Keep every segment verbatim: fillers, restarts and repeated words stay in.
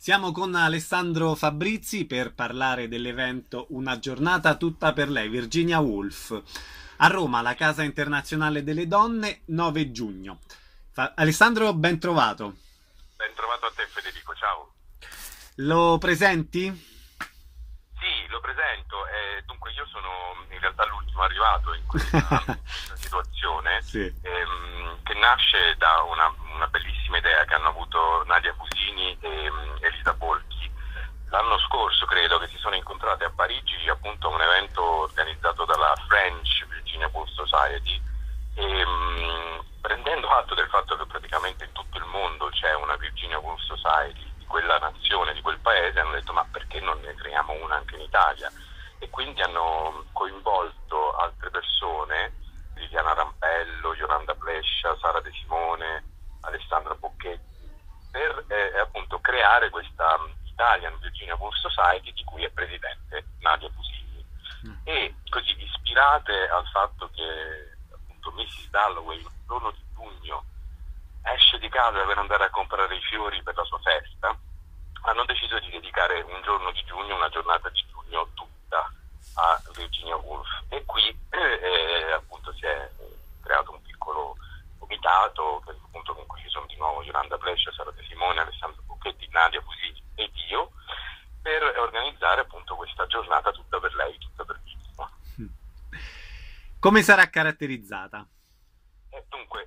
Siamo con Alessandro Fabrizi per parlare dell'evento Una giornata tutta per lei, Virginia Woolf, a Roma, la Casa Internazionale delle Donne, nove giugno. Fa- Alessandro, ben trovato. Ben trovato a te Federico, ciao. Lo presenti? Sì, lo presento. Eh, dunque io sono in realtà l'ultimo arrivato in questa, in questa situazione Sì. ehm, che nasce da una, una bellissima idea che hanno avuto Nadia Fusini e um, Elisa Polchi. L'anno scorso credo che si sono incontrate a Parigi appunto a un evento organizzato dalla French Virginia Woolf Society e um, prendendo atto del fatto che praticamente in tutto il mondo c'è una Virginia Woolf Society di quella nazione, di quel paese, hanno detto ma perché non ne creiamo una anche in Italia? E quindi hanno coinvolto altre persone, Liliana Rampello, Yolanda Plescia, Sara De Simone, Alessandra Bocchetti, per eh, appunto creare questa Italian Virginia Woolf Society di cui è presidente Nadia Fusini. E così ispirate al fatto che appunto missus Dalloway il giorno di giugno esce di casa per andare a comprare i fiori per la sua festa, hanno deciso di dedicare un giorno di giugno, una giornata di giugno tutta a Virginia Woolf. E qui eh, appunto si è creato un piccolo comitato che, appunto, con cui ci sono di nuovo Yolanda Brescia, Sara De Simone, Alessandro Bocchetti, Nadia Fusini ed io, per organizzare appunto questa giornata tutta per lei, tutta per Virginia. Come sarà caratterizzata? E dunque,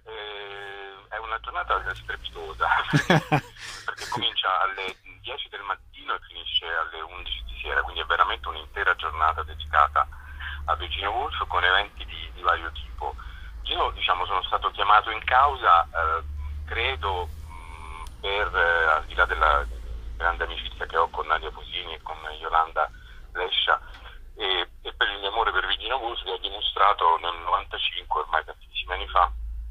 eh, è una giornata strepitosa perché comincia alle dieci del mattino e finisce alle undici di sera, quindi è veramente un'intera giornata dedicata a Virginia Woolf con eventi di, di vario tipo. Io diciamo sono stato chiamato in causa, eh, credo, mh, per eh, al di là della grande amicizia che ho con Nadia Fusini e con Yolanda Lescia e, e per il mio amore per Virginia Woolf che ho dimostrato nel novantacinque, ormai tantissimi anni fa,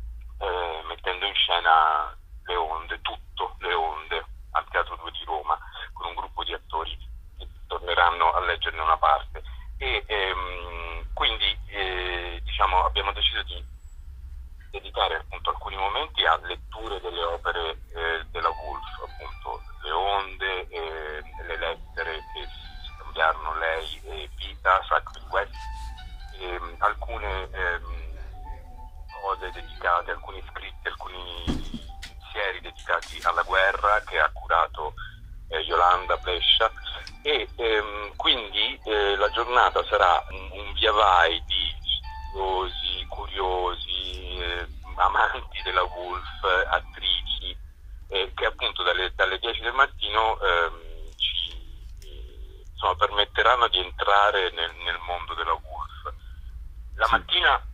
eh, mettendo in scena Le Onde, tutto Le Onde, al Teatro due di Roma, con un gruppo di attori che torneranno a leggerne una parte. E ehm, quindi eh, diciamo abbiamo deciso di dedicare appunto alcuni momenti a letture delle opere eh, della Woolf, appunto Le Onde, eh, le lettere che scambiarono lei e Vita, Sacred West, ehm, alcune ehm, cose dedicate, alcuni scritti, alcuni pensieri dedicati alla guerra che ha curato eh, Yolanda Brescia e ehm, quindi eh, la giornata sarà un, un via vai di studiosi, curiosi, eh, amanti della Woolf, eh, attrici eh, che appunto dalle, dalle dieci del mattino ehm, ci eh, insomma, permetteranno di entrare nel, nel mondo della Woolf. La Sì. mattina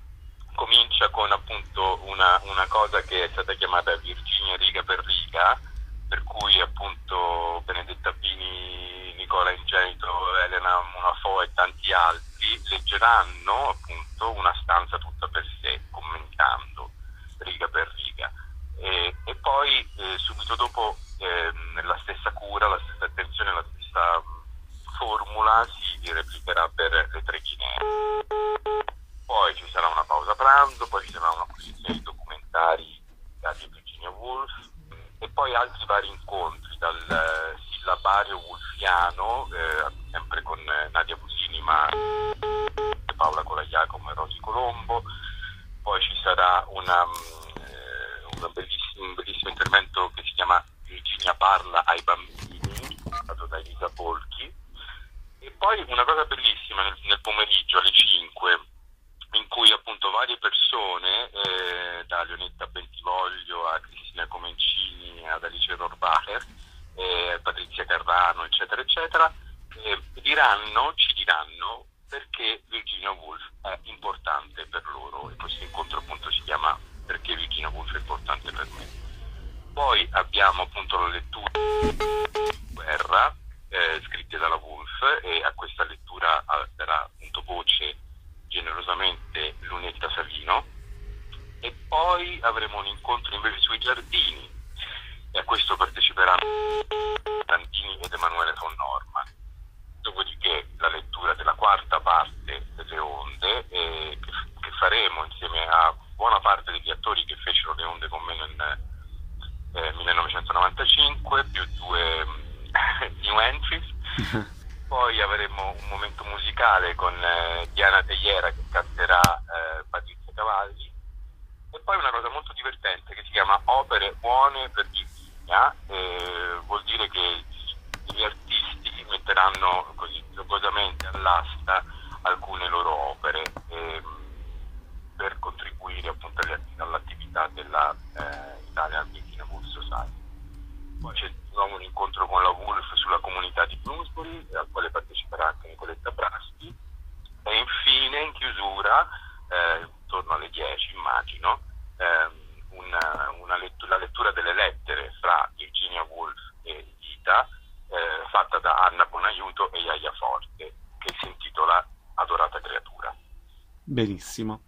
comincia con appunto una, una cosa che è stata chiamata Virginia riga per riga, per cui appunto Benedetta Bini, Nicola Ingenito, Elena Munafò e tanti altri leggeranno appunto una stanza tutta per sé, commentando riga per riga. E, e poi eh, subito dopo eh, la stessa cura, la stessa attenzione, la stessa formula si replicherà per le tre Guinee. Poi ci sarà una pausa pranzo, poi ci sarà una posizione di documentari di Virginia Woolf e poi altri vari incontri dal eh, sillabario woolfiano, eh, sempre con eh, Nadia Fusini, ma Paola Colagliacomo e Rosy Colombo. Poi ci sarà una, eh, una bellissimo, un bellissimo intervento che si chiama Virginia parla ai bambini, fatto da Elisa Polchi. E poi una cosa bellissima nel, nel pomeriggio alle cinque, in cui appunto varie persone, eh, da Leonetta Bentivoglio a Cristina Comencini ad Alice Rohrwacher, eh, Patrizia Carrano, eccetera, eccetera, eh, diranno, ci diranno perché Virginia Woolf è importante per loro e questo incontro appunto si chiama Perché Virginia Woolf è importante per me. Poi abbiamo appunto la lettura di guerra, eh, scritte dalla Woolf, e a questa lettura darà appunto voce generosamente Lunetta Savino. E poi avremo un incontro invece sui giardini e a questo parteciperanno Tantini ed Emanuele von Norman. Dopodiché la lettura della quarta parte delle Onde eh, che, che faremo insieme a buona parte degli attori che fecero Le Onde con me nel eh, millenovecentonovantacinque, più due Poi avremo un momento musicale con eh, Diana Tegliera che canterà eh, Patrizia Cavalli, e poi una cosa molto divertente che si chiama Opere Buone per Virginia. Eh, vuol dire che gli artisti metteranno così giocosamente all'asta alcune loro opere ehm, per contribuire appunto all'attività della eh, Italian Virginia Woolf Society. Poi c'è di nuovo un incontro con la Woolf sulla comunità di Bloomsbury, al quale parteciperà anche Nicoletta Brasti, e infine in chiusura, eh, intorno alle dieci immagino, ehm, una, una lettura, la lettura delle lettere fra Virginia Woolf e Ita, eh, fatta da Anna Bonaiuto e Iaia Forte, che si intitola Adorata creatura. Benissimo.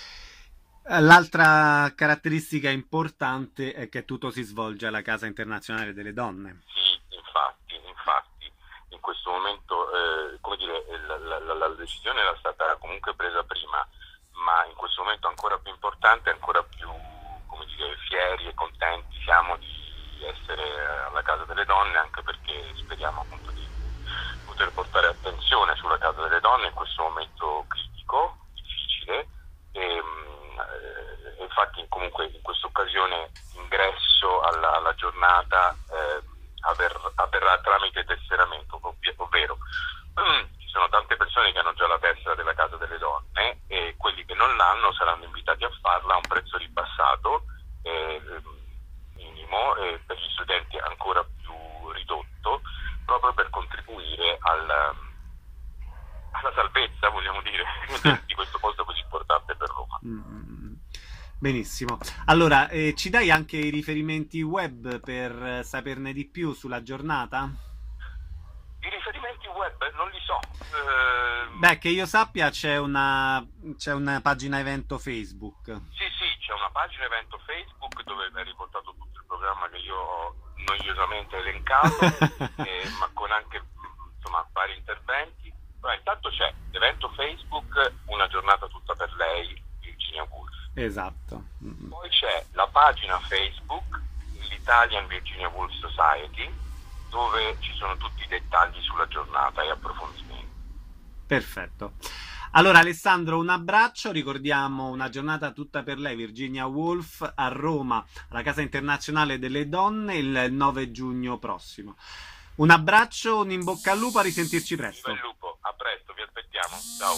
L'altra caratteristica importante è che tutto si svolge alla Casa Internazionale delle Donne. Sì, infatti, infatti, in questo momento, eh, come dire, la, la, la decisione era stata comunque presa prima, ma in questo momento ancora più importante, ancora più, come dire, fieri e contenti siamo di essere alla Casa delle Donne, anche perché speriamo appunto di poter portare attenzione sulla Casa delle Donne in questo momento critico, difficile, e eh, infatti comunque in questa occasione l'ingresso alla, alla giornata eh, avver, avverrà tramite tesseramento, ovvero ci sono tante persone che hanno già la tessera della Casa delle Donne e quelli che non l'hanno saranno invitati a farla a un prezzo ribassato, eh, minimo, e per gli studenti ancora più ridotto, proprio per contribuire al, alla salvezza, vogliamo dire, di questo posto così importante per Roma. Benissimo. Allora, eh, ci dai anche i riferimenti web per saperne di più sulla giornata? I riferimenti web non li so. Eh... Beh, che io sappia c'è una, c'è una pagina evento Facebook. Sì, sì, c'è una pagina evento Facebook dove è riportato tutto il programma che io ho noiosamente elencato, eh, ma con anche insomma vari interventi. Però intanto c'è l'evento Facebook Una giornata tutta per lei, Virginia Woolf. Esatto. Poi c'è la pagina Facebook, l'Italian Virginia Woolf Society, dove ci sono tutti i dettagli sulla giornata e approfondimenti. Perfetto. Allora Alessandro, un abbraccio, ricordiamo Una giornata tutta per lei, Virginia Woolf, a Roma, alla Casa Internazionale delle Donne, il nove giugno prossimo. Un abbraccio, un in bocca al lupo, a risentirci presto. Viva il lupo, a presto, vi aspettiamo, ciao.